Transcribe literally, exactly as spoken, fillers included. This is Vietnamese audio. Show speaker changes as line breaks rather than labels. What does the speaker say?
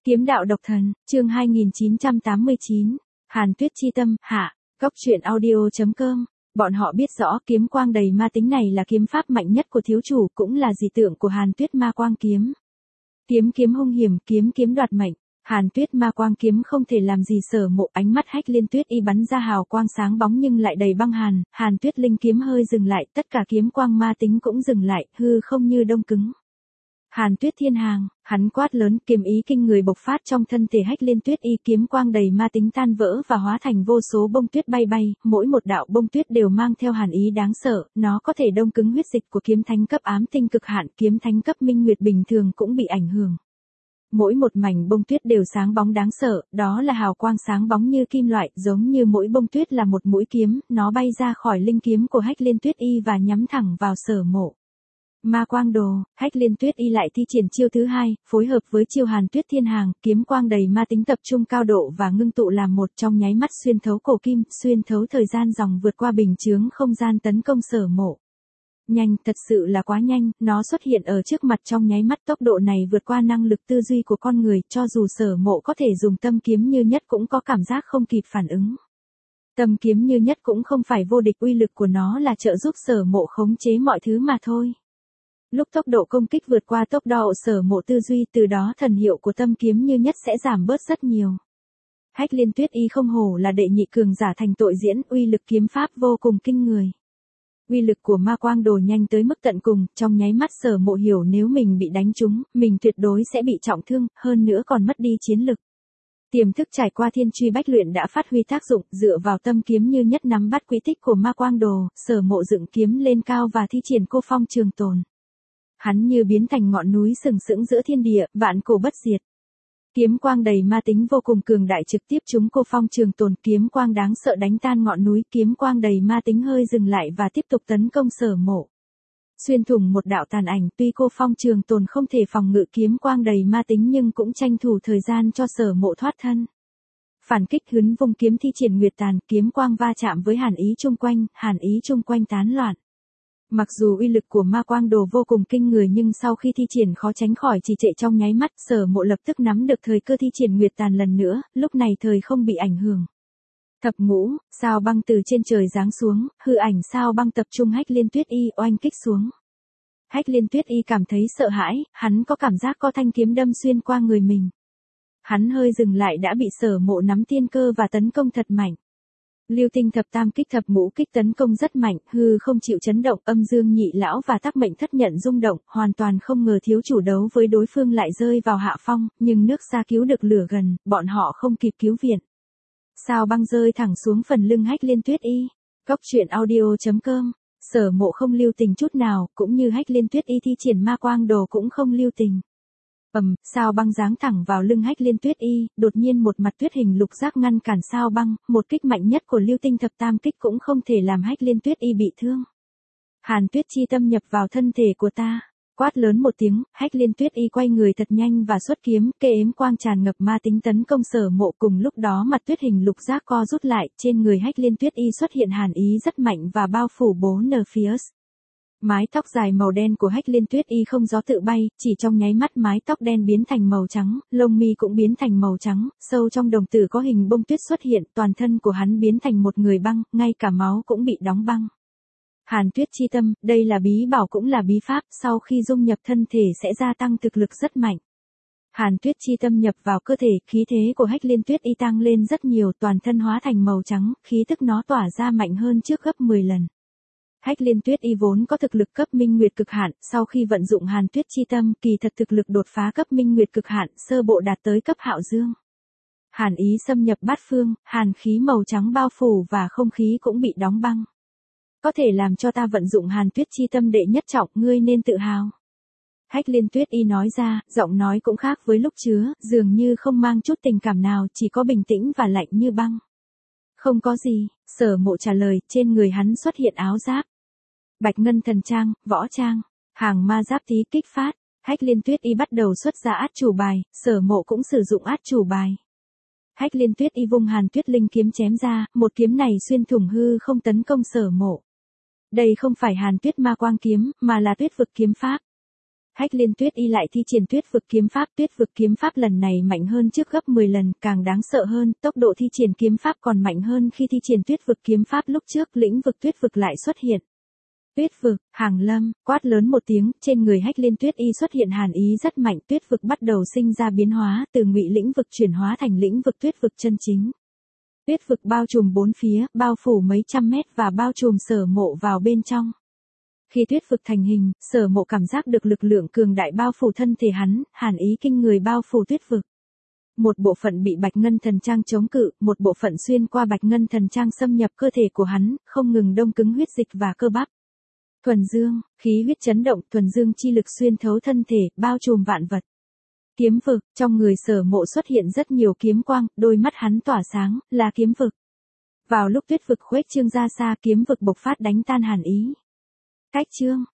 Kiếm đạo độc thần, chương hai nghìn chín trăm tám mươi chín, Hàn Tuyết chi tâm, hạ, góc truyện audio.com. Bọn họ biết rõ kiếm quang đầy ma tính này là kiếm pháp mạnh nhất của thiếu chủ, cũng là dị tượng của Hàn Tuyết ma quang kiếm. Kiếm kiếm hung hiểm, kiếm kiếm đoạt mệnh. Hàn Tuyết ma quang kiếm không thể làm gì Sở Mộ, ánh mắt Hách Liên Tuyết y bắn ra hào quang sáng bóng nhưng lại đầy băng hàn. Hàn Tuyết linh kiếm hơi dừng lại, tất cả kiếm quang ma tính cũng dừng lại, hư không như đông cứng. Hàn Tuyết thiên hàng, hắn quát lớn, kiếm ý kinh người bộc phát trong thân thể Hách Liên Tuyết y, kiếm quang đầy ma tính tan vỡ và hóa thành vô số bông tuyết bay bay, mỗi một đạo bông tuyết đều mang theo hàn ý đáng sợ, nó có thể đông cứng huyết dịch của kiếm thánh cấp ám tinh cực hạn, kiếm thánh cấp minh nguyệt bình thường cũng bị ảnh hưởng. Mỗi một mảnh bông tuyết đều sáng bóng đáng sợ, đó là hào quang sáng bóng như kim loại, giống như mỗi bông tuyết là một mũi kiếm, nó bay ra khỏi linh kiếm của Hách Liên Tuyết y và nhắm thẳng vào Sở Mộ. Ma quang đồ, Hách Liên Tuyết y lại thi triển chiêu thứ hai, phối hợp với chiêu Hàn Tuyết thiên hàng, kiếm quang đầy ma tính tập trung cao độ và ngưng tụ làm một, trong nháy mắt xuyên thấu cổ kim, xuyên thấu thời gian dòng vượt qua bình chướng không gian tấn công Sở Mộ. Nhanh, thật sự là quá nhanh, nó xuất hiện ở trước mặt trong nháy mắt, tốc độ này vượt qua năng lực tư duy của con người, cho dù Sở Mộ có thể dùng tâm kiếm như nhất cũng có cảm giác không kịp phản ứng. Tâm kiếm như nhất cũng không phải vô địch, uy lực của nó là trợ giúp Sở Mộ khống chế mọi thứ mà thôi. Lúc tốc độ công kích vượt qua tốc độ Sở Mộ tư duy, từ đó thần hiệu của tâm kiếm như nhất sẽ giảm bớt rất nhiều. Hách Liên Tuyết y không hổ là đệ nhị cường giả thành tội diễn, uy lực kiếm pháp vô cùng kinh người. Uy lực của ma quang đồ nhanh tới mức tận cùng, trong nháy mắt Sở Mộ hiểu nếu mình bị đánh trúng, mình tuyệt đối sẽ bị trọng thương, hơn nữa còn mất đi chiến lực. Tiềm thức trải qua thiên truy bách luyện đã phát huy tác dụng, dựa vào tâm kiếm như nhất nắm bắt quy tích của ma quang đồ, Sở Mộ dựng kiếm lên cao và thi triển cô phong trường tồn. Hắn như biến thành ngọn núi sừng sững giữa thiên địa, vạn cổ bất diệt. Kiếm quang đầy ma tính vô cùng cường đại trực tiếp trúng cô phong trường tồn, kiếm quang đáng sợ đánh tan ngọn núi, kiếm quang đầy ma tính hơi dừng lại và tiếp tục tấn công Sở Mộ. Xuyên thủng một đạo tàn ảnh, tuy cô phong trường tồn không thể phòng ngự kiếm quang đầy ma tính nhưng cũng tranh thủ thời gian cho Sở Mộ thoát thân. Phản kích hướn vùng kiếm thi triển nguyệt tàn, kiếm quang va chạm với hàn ý chung quanh, hàn ý chung quanh tán loạn. Mặc dù uy lực của ma quang đồ vô cùng kinh người nhưng sau khi thi triển khó tránh khỏi trì trệ trong nháy mắt, Sở Mộ lập tức nắm được thời cơ thi triển nguyệt tàn lần nữa, lúc này thời không bị ảnh hưởng. Thập ngũ, sao băng từ trên trời giáng xuống, hư ảnh sao băng tập trung Hách Liên Tuyết y oanh kích xuống. Hách Liên Tuyết y cảm thấy sợ hãi, hắn có cảm giác có thanh kiếm đâm xuyên qua người mình. Hắn hơi dừng lại đã bị Sở Mộ nắm tiên cơ và tấn công thật mạnh. Lưu tinh thập tam kích thập ngũ kích tấn công rất mạnh, hư không chịu chấn động, âm dương nhị lão và tắc mệnh thất nhận rung động, hoàn toàn không ngờ thiếu chủ đấu với đối phương lại rơi vào hạ phong, nhưng nước xa cứu được lửa gần, bọn họ không kịp cứu viện. Sao băng rơi thẳng xuống phần lưng Hách Liên Tuyết y. Góc truyện audio.com. Sở Mộ không lưu tình chút nào, cũng như Hách Liên Tuyết y thi triển ma quang đồ cũng không lưu tình. Ầm, sao băng giáng thẳng vào lưng Hách Liên Tuyết y, đột nhiên một mặt tuyết hình lục giác ngăn cản sao băng, một kích mạnh nhất của lưu tinh thập tam kích cũng không thể làm Hách Liên Tuyết y bị thương. Hàn Tuyết chi tâm nhập vào thân thể của ta. Quát lớn một tiếng, Hách Liên Tuyết y quay người thật nhanh và xuất kiếm, kê ếm quang tràn ngập ma tính tấn công Sở Mộ, cùng lúc đó mặt tuyết hình lục giác co rút lại, trên người Hách Liên Tuyết y xuất hiện hàn ý rất mạnh và bao phủ bố nờ phía. Mái tóc dài màu đen của Hách Liên Tuyết y không gió tự bay, chỉ trong nháy mắt mái tóc đen biến thành màu trắng, lông mi cũng biến thành màu trắng, sâu trong đồng tử có hình bông tuyết xuất hiện, toàn thân của hắn biến thành một người băng, ngay cả máu cũng bị đóng băng. Hàn Tuyết chi tâm, đây là bí bảo cũng là bí pháp, sau khi dung nhập thân thể sẽ gia tăng thực lực rất mạnh. Hàn Tuyết chi tâm nhập vào cơ thể, khí thế của Hách Liên Tuyết y tăng lên rất nhiều, toàn thân hóa thành màu trắng, khí tức nó tỏa ra mạnh hơn trước gấp mười lần. Hách Liên Tuyết y vốn có thực lực cấp minh nguyệt cực hạn, sau khi vận dụng Hàn Tuyết chi tâm, kỳ thật thực lực đột phá cấp minh nguyệt cực hạn, sơ bộ đạt tới cấp hạo dương. Hàn ý xâm nhập bát phương, hàn khí màu trắng bao phủ và không khí cũng bị đóng băng. Có thể làm cho ta vận dụng Hàn Tuyết chi tâm đệ nhất trọng, ngươi nên tự hào. Hách Liên Tuyết y nói ra, giọng nói cũng khác với lúc chứa, dường như không mang chút tình cảm nào, chỉ có bình tĩnh và lạnh như băng. Không có gì, Sở Mộ trả lời, trên người hắn xuất hiện áo giáp. Bạch ngân thần trang, võ trang, hàng ma giáp tí kích phát, Hách Liên Tuyết y bắt đầu xuất ra át chủ bài, Sở Mộ cũng sử dụng át chủ bài. Hách Liên Tuyết y vung Hàn Tuyết linh kiếm chém ra, một kiếm này xuyên thủng hư không tấn công Sở Mộ. Đây không phải Hàn Tuyết ma quang kiếm, mà là Tuyết vực kiếm pháp. Hách Liên Tuyết Y lại thi triển Tuyết Vực kiếm pháp, Tuyết Vực kiếm pháp lần này mạnh hơn trước gấp mười lần, càng đáng sợ hơn, tốc độ thi triển kiếm pháp còn mạnh hơn khi thi triển Tuyết Vực kiếm pháp lúc trước, lĩnh vực Tuyết Vực lại xuất hiện. Tuyết Vực, Hàng Lâm, quát lớn một tiếng, trên người Hách Liên Tuyết Y xuất hiện hàn ý rất mạnh, Tuyết Vực bắt đầu sinh ra biến hóa, từ ngụy lĩnh vực chuyển hóa thành lĩnh vực Tuyết Vực chân chính. Tuyết Vực bao trùm bốn phía, bao phủ mấy trăm mét và bao trùm Sở Mộ vào bên trong. Khi Tuyết Vực thành hình, Sở Mộ cảm giác được lực lượng cường đại bao phủ thân thể hắn, hàn ý kinh người bao phủ Tuyết Vực. Một bộ phận bị Bạch Ngân Thần Trang chống cự, một bộ phận xuyên qua Bạch Ngân Thần Trang xâm nhập cơ thể của hắn, không ngừng đông cứng huyết dịch và cơ bắp. Thuần dương, khí huyết chấn động, thuần dương chi lực xuyên thấu thân thể, bao trùm vạn vật. Kiếm vực, trong người Sở Mộ xuất hiện rất nhiều kiếm quang, đôi mắt hắn tỏa sáng, là kiếm vực. Vào lúc Tuyết Vực khuếch trương ra xa, kiếm vực bộc phát đánh tan hàn ý. Cách trương,